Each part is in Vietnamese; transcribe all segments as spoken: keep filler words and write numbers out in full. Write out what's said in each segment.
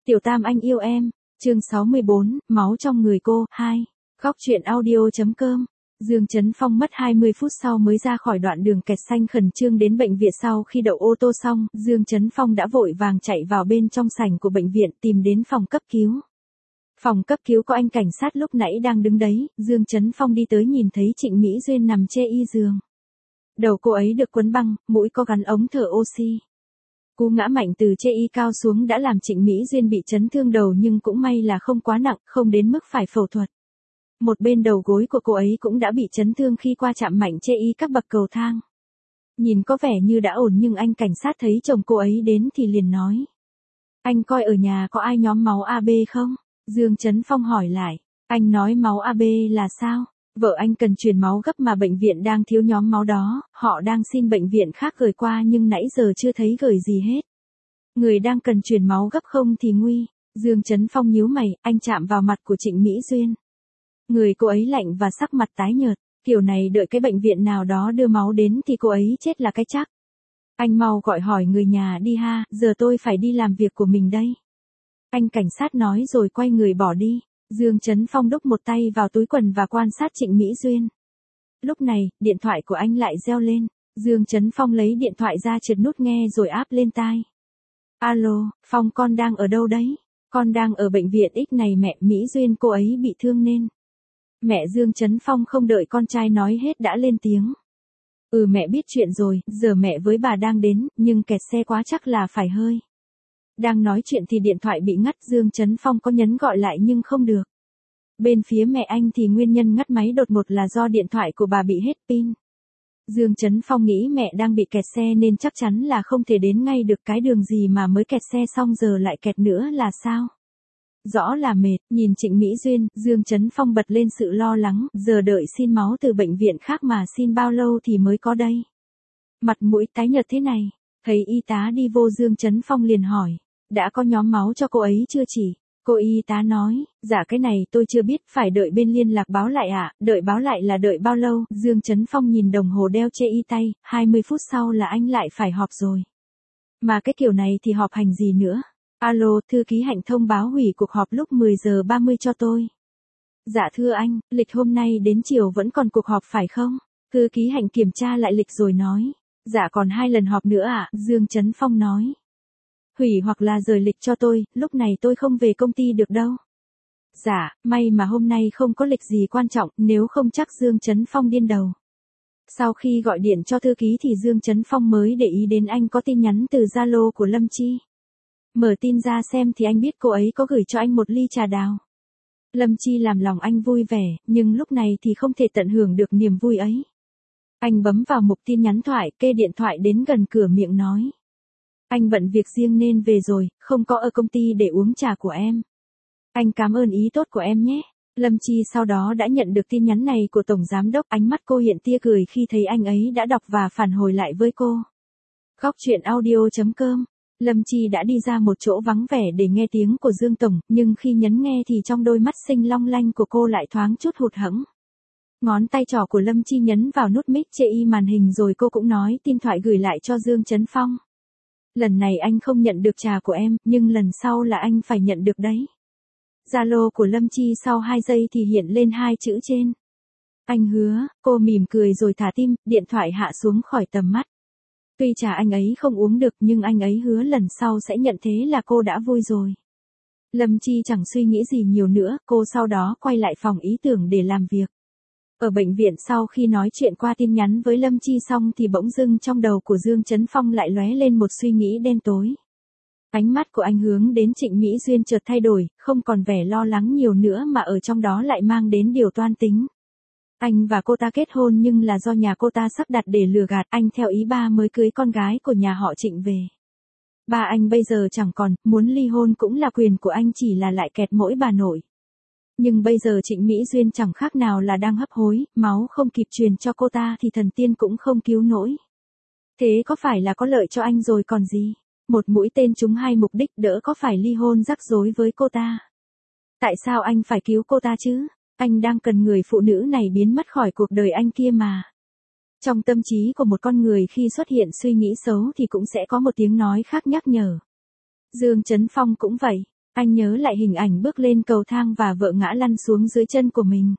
Tiểu Tam anh yêu em, chương sáu mươi bốn, máu trong người cô, hai. Góc truyện audio.com. Dương Chấn Phong mất hai mươi phút sau mới ra khỏi đoạn đường kẹt xanh khẩn trương đến bệnh viện. Sau khi đậu ô tô xong, Dương Chấn Phong đã vội vàng chạy vào bên trong sảnh của bệnh viện tìm đến phòng cấp cứu. Phòng cấp cứu có anh cảnh sát lúc nãy đang đứng đấy, Dương Chấn Phong đi tới nhìn thấy Trịnh Mỹ Duyên nằm chê y giường. Đầu cô ấy được quấn băng, mũi có gắn ống thở oxy. Cú ngã mạnh từ chê y cao xuống đã làm Trịnh Mỹ Duyên bị chấn thương đầu nhưng cũng may là không quá nặng, không đến mức phải phẫu thuật. Một bên đầu gối của cô ấy cũng đã bị chấn thương khi qua chạm mạnh chê y các bậc cầu thang. Nhìn có vẻ như đã ổn nhưng anh cảnh sát thấy chồng cô ấy đến thì liền nói. Anh coi ở nhà có ai nhóm máu a bê không? Dương Chấn Phong hỏi lại. Anh nói máu a bê là sao? Vợ anh cần truyền máu gấp mà bệnh viện đang thiếu nhóm máu đó, họ đang xin bệnh viện khác gửi qua nhưng nãy giờ chưa thấy gửi gì hết. Người đang cần truyền máu gấp không thì nguy. Dương Chấn Phong nhíu mày, anh chạm vào mặt của Trịnh Mỹ Duyên. Người cô ấy lạnh và sắc mặt tái nhợt, kiểu này đợi cái bệnh viện nào đó đưa máu đến thì cô ấy chết là cái chắc. Anh mau gọi hỏi người nhà đi ha, giờ tôi phải đi làm việc của mình đây. Anh cảnh sát nói rồi quay người bỏ đi. Dương Chấn Phong đút một tay vào túi quần và quan sát Trịnh Mỹ Duyên. Lúc này, điện thoại của anh lại reo lên. Dương Chấn Phong lấy điện thoại ra trượt nút nghe rồi áp lên tai. Alo, Phong con đang ở đâu đấy? Con đang ở bệnh viện X này mẹ, Mỹ Duyên cô ấy bị thương nên. Mẹ Dương Chấn Phong không đợi con trai nói hết đã lên tiếng. Ừ mẹ biết chuyện rồi, giờ mẹ với bà đang đến, nhưng kẹt xe quá chắc là phải hơi. Đang nói chuyện thì điện thoại bị ngắt, Dương Chấn Phong có nhấn gọi lại nhưng không được. Bên phía mẹ anh thì nguyên nhân ngắt máy đột ngột là do điện thoại của bà bị hết pin. Dương Chấn Phong nghĩ mẹ đang bị kẹt xe nên chắc chắn là không thể đến ngay được, cái đường gì mà mới kẹt xe xong giờ lại kẹt nữa là sao? Rõ là mệt, nhìn Trịnh Mỹ Duyên, Dương Chấn Phong bật lên sự lo lắng, giờ đợi xin máu từ bệnh viện khác mà xin bao lâu thì mới có đây? Mặt mũi tái nhợt thế này, thấy y tá đi vô Dương Chấn Phong liền hỏi, đã có nhóm máu cho cô ấy chưa chỉ? Cô y tá nói, dạ cái này tôi chưa biết, phải đợi bên liên lạc báo lại ạ. À? Đợi báo lại là đợi bao lâu? Dương Chấn Phong nhìn đồng hồ đeo chê y tay, hai mươi phút sau là anh lại phải họp rồi. Mà cái kiểu này thì họp hành gì nữa? Alo, thư ký Hạnh thông báo hủy cuộc họp lúc mười giờ ba mươi cho tôi. Dạ thưa anh, lịch hôm nay đến chiều vẫn còn cuộc họp phải không? Thư ký Hạnh kiểm tra lại lịch rồi nói. Dạ còn hai lần họp nữa ạ, à? Dương Chấn Phong nói. Hủy hoặc là rời lịch cho tôi, lúc này tôi không về công ty được đâu. Dạ, may mà hôm nay không có lịch gì quan trọng, nếu không chắc Dương Chấn Phong điên đầu. Sau khi gọi điện cho thư ký thì Dương Chấn Phong mới để ý đến anh có tin nhắn từ Zalo của Lâm Chi. Mở tin ra xem thì anh biết cô ấy có gửi cho anh một ly trà đào. Lâm Chi làm lòng anh vui vẻ, nhưng lúc này thì không thể tận hưởng được niềm vui ấy. Anh bấm vào mục tin nhắn thoại, kê điện thoại đến gần cửa miệng nói. Anh bận việc riêng nên về rồi, không có ở công ty để uống trà của em. Anh cảm ơn ý tốt của em nhé. Lâm Chi sau đó đã nhận được tin nhắn này của Tổng Giám Đốc, ánh mắt cô hiện tia cười khi thấy anh ấy đã đọc và phản hồi lại với cô. Góc truyện audio.com. Lâm Chi đã đi ra một chỗ vắng vẻ để nghe tiếng của Dương Tổng, nhưng khi nhấn nghe thì trong đôi mắt xinh long lanh của cô lại thoáng chút hụt hẫng. Ngón tay trỏ của Lâm Chi nhấn vào nút mic chê y màn hình rồi cô cũng nói tin thoại gửi lại cho Dương Chấn Phong. Lần này anh không nhận được trà của em, nhưng lần sau là anh phải nhận được đấy. Zalo của Lâm Chi sau hai giây thì hiện lên hai chữ trên. Anh hứa, cô mỉm cười rồi thả tim, điện thoại hạ xuống khỏi tầm mắt. Tuy trà anh ấy không uống được nhưng anh ấy hứa lần sau sẽ nhận, thế là cô đã vui rồi. Lâm Chi chẳng suy nghĩ gì nhiều nữa, cô sau đó quay lại phòng ý tưởng để làm việc. Ở bệnh viện sau khi nói chuyện qua tin nhắn với Lâm Chi xong thì bỗng dưng trong đầu của Dương Chấn Phong lại lóe lên một suy nghĩ đen tối. Ánh mắt của anh hướng đến Trịnh Mỹ Duyên chợt thay đổi, không còn vẻ lo lắng nhiều nữa mà ở trong đó lại mang đến điều toan tính. Anh và cô ta kết hôn nhưng là do nhà cô ta sắp đặt để lừa gạt anh, theo ý ba mới cưới con gái của nhà họ Trịnh về. Ba anh bây giờ chẳng còn, muốn ly hôn cũng là quyền của anh, chỉ là lại kẹt mỗi bà nội. Nhưng bây giờ Trịnh Mỹ Duyên chẳng khác nào là đang hấp hối, máu không kịp truyền cho cô ta thì thần tiên cũng không cứu nổi. Thế có phải là có lợi cho anh rồi còn gì? Một mũi tên trúng hai mục đích, đỡ có phải ly hôn rắc rối với cô ta. Tại sao anh phải cứu cô ta chứ? Anh đang cần người phụ nữ này biến mất khỏi cuộc đời anh kia mà. Trong tâm trí của một con người khi xuất hiện suy nghĩ xấu thì cũng sẽ có một tiếng nói khác nhắc nhở. Dương Chấn Phong cũng vậy. Anh nhớ lại hình ảnh bước lên cầu thang và vợ ngã lăn xuống dưới chân của mình.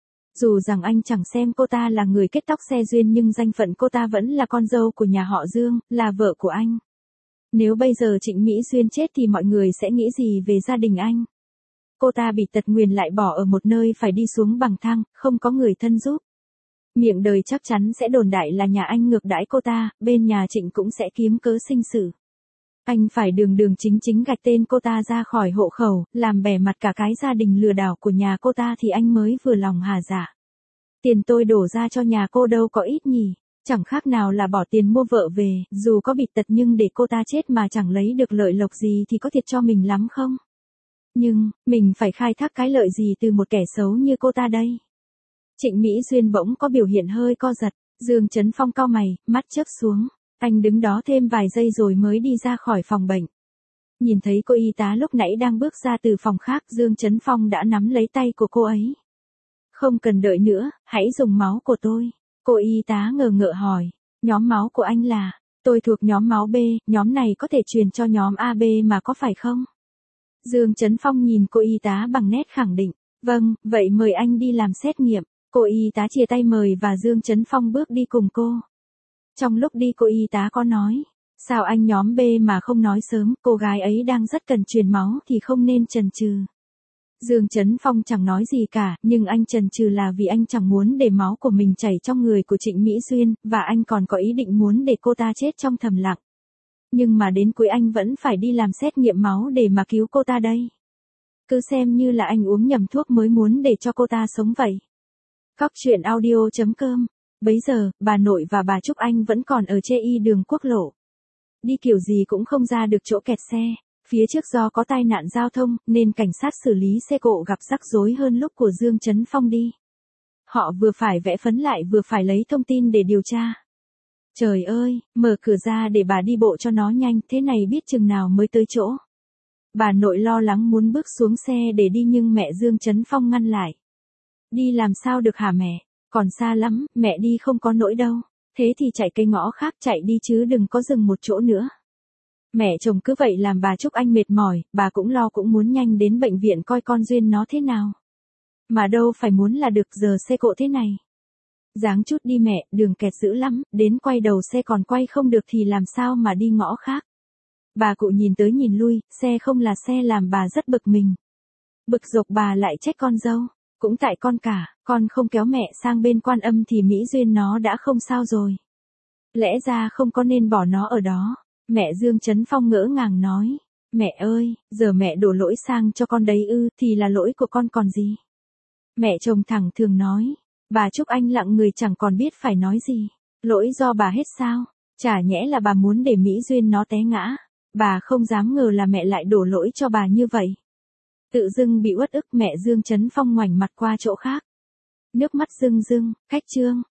Dù rằng anh chẳng xem cô ta là người kết tóc xe duyên nhưng danh phận cô ta vẫn là con dâu của nhà họ Dương, là vợ của anh. Nếu bây giờ Trịnh Mỹ Duyên chết thì mọi người sẽ nghĩ gì về gia đình anh? Cô ta bị tật nguyền lại bỏ ở một nơi phải đi xuống bằng thang, không có người thân giúp. Miệng đời chắc chắn sẽ đồn đại là nhà anh ngược đãi cô ta, bên nhà Trịnh cũng sẽ kiếm cớ sinh sự. Anh phải đường đường chính chính gạch tên cô ta ra khỏi hộ khẩu, làm bẻ mặt cả cái gia đình lừa đảo của nhà cô ta thì anh mới vừa lòng hà dạ. Tiền tôi đổ ra cho nhà cô đâu có ít nhỉ, chẳng khác nào là bỏ tiền mua vợ về, dù có bị tật nhưng để cô ta chết mà chẳng lấy được lợi lộc gì thì có thiệt cho mình lắm không? Nhưng, mình phải khai thác cái lợi gì từ một kẻ xấu như cô ta đây? Trịnh Mỹ Duyên bỗng có biểu hiện hơi co giật, Dương Chấn Phong cau mày, mắt chớp xuống. Anh đứng đó thêm vài giây rồi mới đi ra khỏi phòng bệnh. Nhìn thấy cô y tá lúc nãy đang bước ra từ phòng khác, Dương Chấn Phong đã nắm lấy tay của cô ấy. Không cần đợi nữa, hãy dùng máu của tôi. Cô y tá ngờ ngợ hỏi, nhóm máu của anh là, tôi thuộc nhóm máu B, nhóm này có thể truyền cho nhóm a bê mà có phải không? Dương Chấn Phong nhìn cô y tá bằng nét khẳng định, vâng, vậy mời anh đi làm xét nghiệm. Cô y tá chia tay mời và Dương Chấn Phong bước đi cùng cô. Trong lúc đi cô y tá có nói, sao anh nhóm B mà không nói sớm, cô gái ấy đang rất cần truyền máu thì không nên chần chừ. Dương Chấn Phong chẳng nói gì cả, nhưng anh chần chừ là vì anh chẳng muốn để máu của mình chảy trong người của Trịnh Mỹ Duyên, và anh còn có ý định muốn để cô ta chết trong thầm lặng. Nhưng mà đến cuối anh vẫn phải đi làm xét nghiệm máu để mà cứu cô ta đây. Cứ xem như là anh uống nhầm thuốc mới muốn để cho cô ta sống vậy. Góc truyện audio chấm com. Bấy giờ, bà nội và bà Trúc Anh vẫn còn ở chê y đường quốc lộ. Đi kiểu gì cũng không ra được chỗ kẹt xe. Phía trước do có tai nạn giao thông, nên cảnh sát xử lý xe cộ gặp rắc rối hơn lúc của Dương Chấn Phong đi. Họ vừa phải vẽ phấn lại vừa phải lấy thông tin để điều tra. Trời ơi, mở cửa ra để bà đi bộ cho nó nhanh, thế này biết chừng nào mới tới chỗ. Bà nội lo lắng muốn bước xuống xe để đi nhưng mẹ Dương Chấn Phong ngăn lại. Đi làm sao được hả mẹ? Còn xa lắm, mẹ đi không có nỗi đâu. Thế thì chạy cây ngõ khác chạy đi chứ đừng có dừng một chỗ nữa. Mẹ chồng cứ vậy làm bà Trúc Anh mệt mỏi, bà cũng lo cũng muốn nhanh đến bệnh viện coi con Duyên nó thế nào. Mà đâu phải muốn là được giờ xe cộ thế này. Dáng chút đi mẹ, đường kẹt dữ lắm, đến quay đầu xe còn quay không được thì làm sao mà đi ngõ khác. Bà cụ nhìn tới nhìn lui, xe không là xe làm bà rất bực mình. Bực dọc bà lại trách con dâu. Cũng tại con cả, con không kéo mẹ sang bên Quan Âm thì Mỹ Duyên nó đã không sao rồi. Lẽ ra không có nên bỏ nó ở đó. Mẹ Dương Chấn Phong ngỡ ngàng nói. Mẹ ơi, giờ mẹ đổ lỗi sang cho con đấy ư, thì là lỗi của con còn gì. Mẹ chồng thẳng thường nói. Bà Trúc Anh lặng người chẳng còn biết phải nói gì. Lỗi do bà hết sao? Chả nhẽ là bà muốn để Mỹ Duyên nó té ngã. Bà không dám ngờ là mẹ lại đổ lỗi cho bà như vậy. Tự dưng bị uất ức, mẹ Dương Chấn Phong ngoảnh mặt qua chỗ khác. Nước mắt rưng rưng, khách trương.